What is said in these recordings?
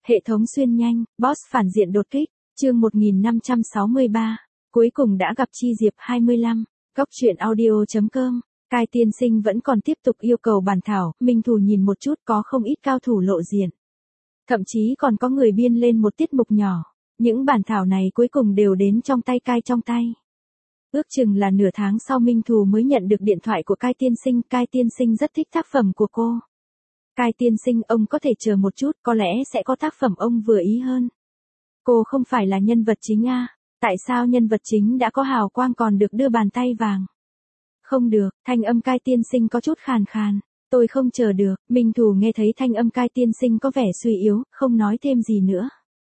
Hệ thống xuyên nhanh, boss phản diện đột kích, chương 1563, cuối cùng đã gặp Chi Diệp 25, góc truyện audio.com. Cai tiên sinh vẫn còn tiếp tục yêu cầu bàn thảo, Minh Thù nhìn một chút có không ít cao thủ lộ diện. Thậm chí còn có người biên lên một tiết mục nhỏ, những bản thảo này cuối cùng đều đến trong tay Cai trong tay. Ước chừng là nửa tháng sau Minh Thù mới nhận được điện thoại của Cai tiên sinh rất thích tác phẩm của cô. Cai tiên sinh, ông có thể chờ một chút, có lẽ sẽ có tác phẩm ông vừa ý hơn. Cô không phải là nhân vật chính à, tại sao nhân vật chính đã có hào quang còn được đưa bàn tay vàng? Không được, thanh âm Cai tiên sinh có chút khàn khàn, tôi không chờ được. Minh Thù nghe thấy thanh âm Cai tiên sinh có vẻ suy yếu, không nói thêm gì nữa.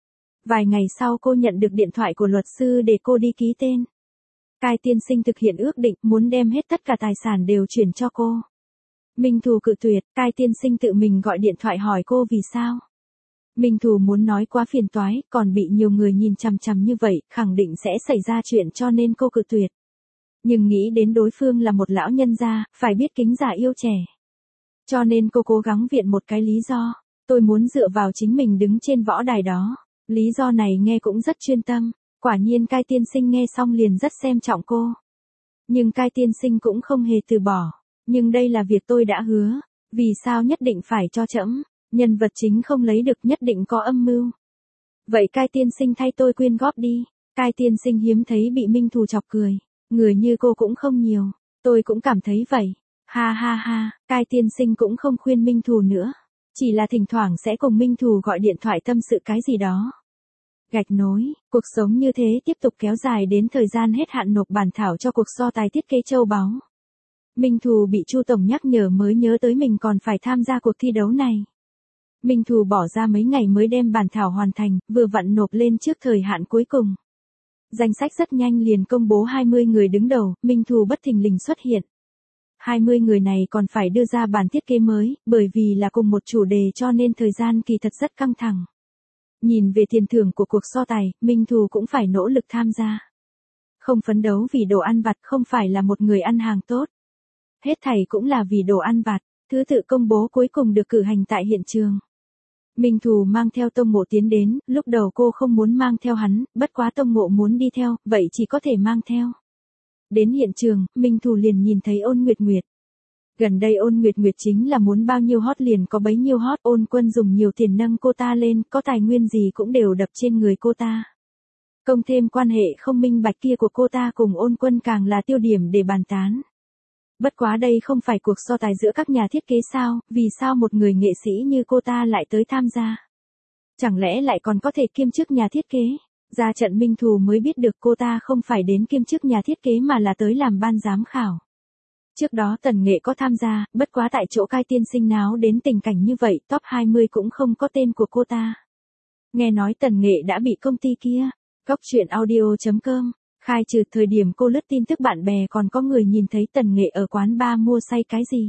Vài ngày sau cô nhận được điện thoại của luật sư để cô đi ký tên. Cai tiên sinh thực hiện ước định, muốn đem hết tất cả tài sản đều chuyển cho cô. Minh Thù cự tuyệt, Cai tiên sinh tự mình gọi điện thoại hỏi cô vì sao. Minh Thù muốn nói quá phiền toái, còn bị nhiều người nhìn chằm chằm như vậy, khẳng định sẽ xảy ra chuyện cho nên cô cự tuyệt. Nhưng nghĩ đến đối phương là một lão nhân gia, phải biết kính già yêu trẻ. Cho nên cô cố gắng viện một cái lý do, tôi muốn dựa vào chính mình đứng trên võ đài đó. Lý do này nghe cũng rất chuyên tâm, quả nhiên Cai tiên sinh nghe xong liền rất xem trọng cô. Nhưng Cai tiên sinh cũng không hề từ bỏ. Nhưng đây là việc tôi đã hứa, vì sao nhất định phải cho trẫm, nhân vật chính không lấy được nhất định có âm mưu. Vậy Cai tiên sinh thay tôi quyên góp đi. Cai tiên sinh hiếm thấy bị Minh Thù chọc cười, người như cô cũng không nhiều, tôi cũng cảm thấy vậy. Ha ha ha, Cai tiên sinh cũng không khuyên Minh Thù nữa, chỉ là thỉnh thoảng sẽ cùng Minh Thù gọi điện thoại tâm sự cái gì đó. Gạch nối, cuộc sống như thế tiếp tục kéo dài đến thời gian hết hạn nộp bản thảo cho cuộc so tài thiết kế châu báu. Minh Thù bị Chu tổng nhắc nhở mới nhớ tới mình còn phải tham gia cuộc thi đấu này. Minh Thù bỏ ra mấy ngày mới đem bản thảo hoàn thành, vừa vặn nộp lên trước thời hạn cuối cùng. Danh sách rất nhanh liền công bố 20 người đứng đầu, Minh Thù bất thình lình xuất hiện. 20 người này còn phải đưa ra bản thiết kế mới, bởi vì là cùng một chủ đề cho nên thời gian kỳ thật rất căng thẳng. Nhìn về tiền thưởng của cuộc so tài, Minh Thù cũng phải nỗ lực tham gia. Không phấn đấu vì đồ ăn vặt, không phải là một người ăn hàng tốt. Hết thảy cũng là vì đồ ăn vặt. Thứ tự công bố cuối cùng được cử hành tại hiện trường. Minh Thù mang theo Tông Ngộ tiến đến, lúc đầu cô không muốn mang theo hắn, bất quá Tông Ngộ muốn đi theo, vậy chỉ có thể mang theo. Đến hiện trường, Minh Thù liền nhìn thấy Ôn Nguyệt Nguyệt. Gần đây Ôn Nguyệt Nguyệt chính là muốn bao nhiêu hot liền có bấy nhiêu hot, Ôn Quân dùng nhiều tiền nâng cô ta lên, có tài nguyên gì cũng đều đập trên người cô ta. Cộng thêm quan hệ không minh bạch kia của cô ta cùng Ôn Quân càng là tiêu điểm để bàn tán. Bất quá đây không phải cuộc so tài giữa các nhà thiết kế sao, vì sao một người nghệ sĩ như cô ta lại tới tham gia? Chẳng lẽ lại còn có thể kiêm chức nhà thiết kế? Ra trận Minh Thù mới biết được cô ta không phải đến kiêm chức nhà thiết kế mà là tới làm ban giám khảo. Trước đó Tần Nghệ có tham gia, bất quá tại chỗ Cai tiên sinh náo đến tình cảnh như vậy, top 20 cũng không có tên của cô ta. Nghe nói Tần Nghệ đã bị công ty kia, góc truyện audio.com. Khai trừ thời điểm cô lướt tin tức bạn bè còn có người nhìn thấy Tần Nghệ ở quán bar mua say cái gì.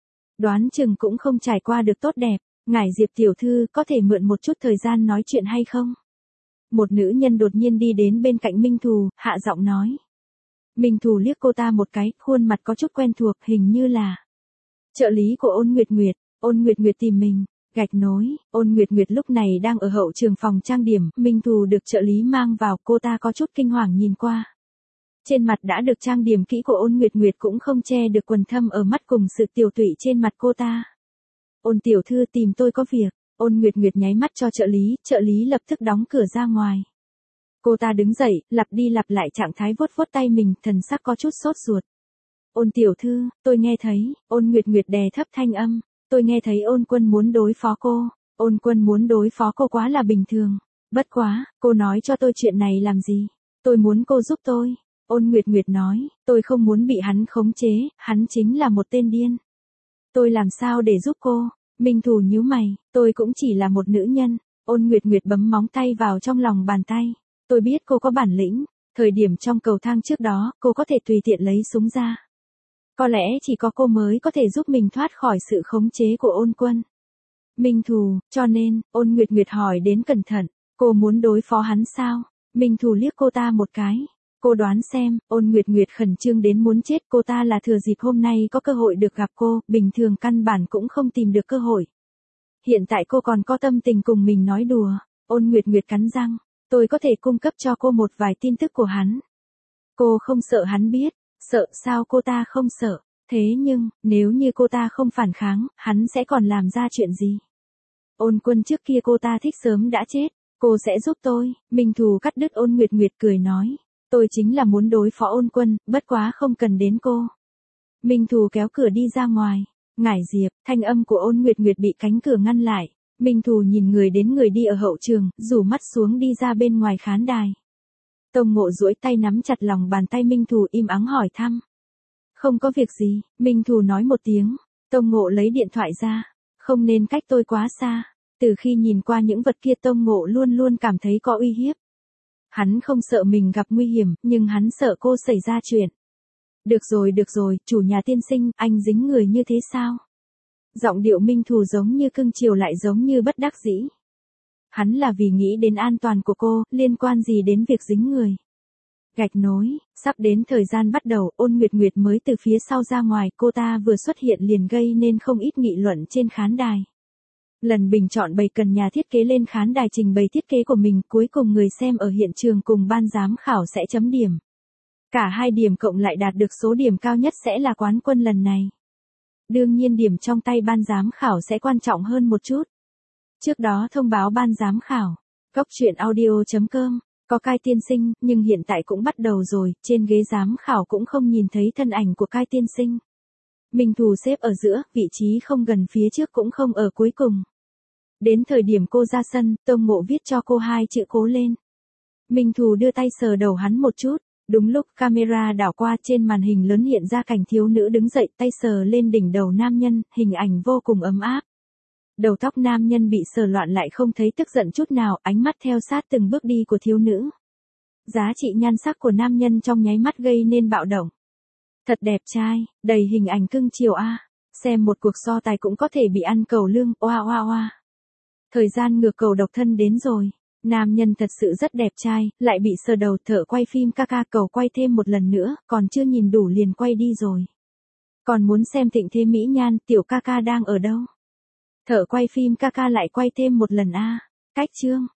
Đoán chừng cũng không trải qua được tốt đẹp, ngài Diệp tiểu thư có thể mượn một chút thời gian nói chuyện hay không? Một nữ nhân đột nhiên đi đến bên cạnh Minh Thù, hạ giọng nói. Minh Thù liếc cô ta một cái, khuôn mặt có chút quen thuộc, hình như là trợ lý của Ôn Nguyệt Nguyệt. Ôn Nguyệt Nguyệt tìm mình. Gạch nối, Ôn Nguyệt Nguyệt lúc này đang ở hậu trường phòng trang điểm, Minh Thù được trợ lý mang vào, cô ta có chút kinh hoàng nhìn qua. Trên mặt đã được trang điểm kỹ của Ôn Nguyệt Nguyệt cũng không che được quầng thâm ở mắt cùng sự tiều tụy trên mặt cô ta. Ôn tiểu thư tìm tôi có việc. Ôn Nguyệt Nguyệt nháy mắt cho trợ lý lập tức đóng cửa ra ngoài. Cô ta đứng dậy, lặp đi lặp lại trạng thái vuốt vuốt tay mình, thần sắc có chút sốt ruột. Ôn tiểu thư, tôi nghe thấy, Ôn Nguyệt Nguyệt đè thấp thanh âm. Tôi nghe thấy Ôn Quân muốn đối phó cô. Ôn Quân muốn đối phó cô quá là bình thường. Bất quá, cô nói cho tôi chuyện này làm gì? Tôi muốn cô giúp tôi. Ôn Nguyệt Nguyệt nói, tôi không muốn bị hắn khống chế, hắn chính là một tên điên. Tôi làm sao để giúp cô? Minh Thù nhíu mày, tôi cũng chỉ là một nữ nhân. Ôn Nguyệt Nguyệt bấm móng tay vào trong lòng bàn tay. Tôi biết cô có bản lĩnh. Thời điểm trong cầu thang trước đó, cô có thể tùy tiện lấy súng ra. Có lẽ chỉ có cô mới có thể giúp mình thoát khỏi sự khống chế của Ôn Quân. Minh Thù, cho nên, Ôn Nguyệt Nguyệt hỏi đến cẩn thận, cô muốn đối phó hắn sao? Minh Thù liếc cô ta một cái. Cô đoán xem, Ôn Nguyệt Nguyệt khẩn trương đến muốn chết, cô ta là thừa dịp hôm nay có cơ hội được gặp cô, bình thường căn bản cũng không tìm được cơ hội. Hiện tại cô còn có tâm tình cùng mình nói đùa. Ôn Nguyệt Nguyệt cắn răng, tôi có thể cung cấp cho cô một vài tin tức của hắn. Cô không sợ hắn biết, sợ sao cô ta không sợ, thế nhưng, nếu như cô ta không phản kháng, hắn sẽ còn làm ra chuyện gì? Ôn Quân trước kia cô ta thích sớm đã chết, cô sẽ giúp tôi, Minh Thù cắt đứt Ôn Nguyệt Nguyệt cười nói. Tôi chính là muốn đối phó Ôn Quân, bất quá không cần đến cô. Minh Thù kéo cửa đi ra ngoài. Ngải Diệp, thanh âm của Ôn Nguyệt Nguyệt bị cánh cửa ngăn lại. Minh Thù nhìn người đến người đi ở hậu trường, rủ mắt xuống đi ra bên ngoài khán đài. Tông Ngộ duỗi tay nắm chặt lòng bàn tay Minh Thù im ắng hỏi thăm. Không có việc gì, Minh Thù nói một tiếng. Tông Ngộ lấy điện thoại ra. Không nên cách tôi quá xa. Từ khi nhìn qua những vật kia Tông Ngộ luôn luôn cảm thấy có uy hiếp. Hắn không sợ mình gặp nguy hiểm, nhưng hắn sợ cô xảy ra chuyện. Được rồi, chủ nhà tiên sinh, anh dính người như thế sao? Giọng điệu Minh Thù giống như cưng chiều lại giống như bất đắc dĩ. Hắn là vì nghĩ đến an toàn của cô, liên quan gì đến việc dính người. Gạch nối, sắp đến thời gian bắt đầu, Ôn Nguyệt Nguyệt mới từ phía sau ra ngoài, cô ta vừa xuất hiện liền gây nên không ít nghị luận trên khán đài. Lần bình chọn bày cần nhà thiết kế lên khán đài trình bày thiết kế của mình, cuối cùng người xem ở hiện trường cùng ban giám khảo sẽ chấm điểm. Cả hai điểm cộng lại đạt được số điểm cao nhất sẽ là quán quân lần này. Đương nhiên điểm trong tay ban giám khảo sẽ quan trọng hơn một chút. Trước đó thông báo ban giám khảo, Góc Chuyện Audio.com, có Cai tiên sinh, nhưng hiện tại cũng bắt đầu rồi, trên ghế giám khảo cũng không nhìn thấy thân ảnh của Cai tiên sinh. Minh Thù xếp ở giữa, vị trí không gần phía trước cũng không ở cuối cùng. Đến thời điểm cô ra sân, Tông Ngộ viết cho cô 2 chữ cố lên. Minh Thù đưa tay sờ đầu hắn một chút. Đúng lúc camera đảo qua trên màn hình lớn hiện ra cảnh thiếu nữ đứng dậy tay sờ lên đỉnh đầu nam nhân, hình ảnh vô cùng ấm áp. Đầu tóc nam nhân bị sờ loạn lại không thấy tức giận chút nào, ánh mắt theo sát từng bước đi của thiếu nữ. Giá trị nhan sắc của nam nhân trong nháy mắt gây nên bạo động. Thật đẹp trai, đầy hình ảnh cưng chiều a. Xem một cuộc so tài cũng có thể bị ăn cầu lương, oa oa oa. Thời gian ngược cầu độc thân đến rồi. Nam nhân thật sự rất đẹp trai, lại bị sờ đầu, thợ quay phim ca cầu quay thêm một lần nữa, còn chưa nhìn đủ liền quay đi rồi. Còn muốn xem thịnh thế mỹ nhan, tiểu ca đang ở đâu? Thợ quay phim ca lại quay thêm một lần a. Cách chương.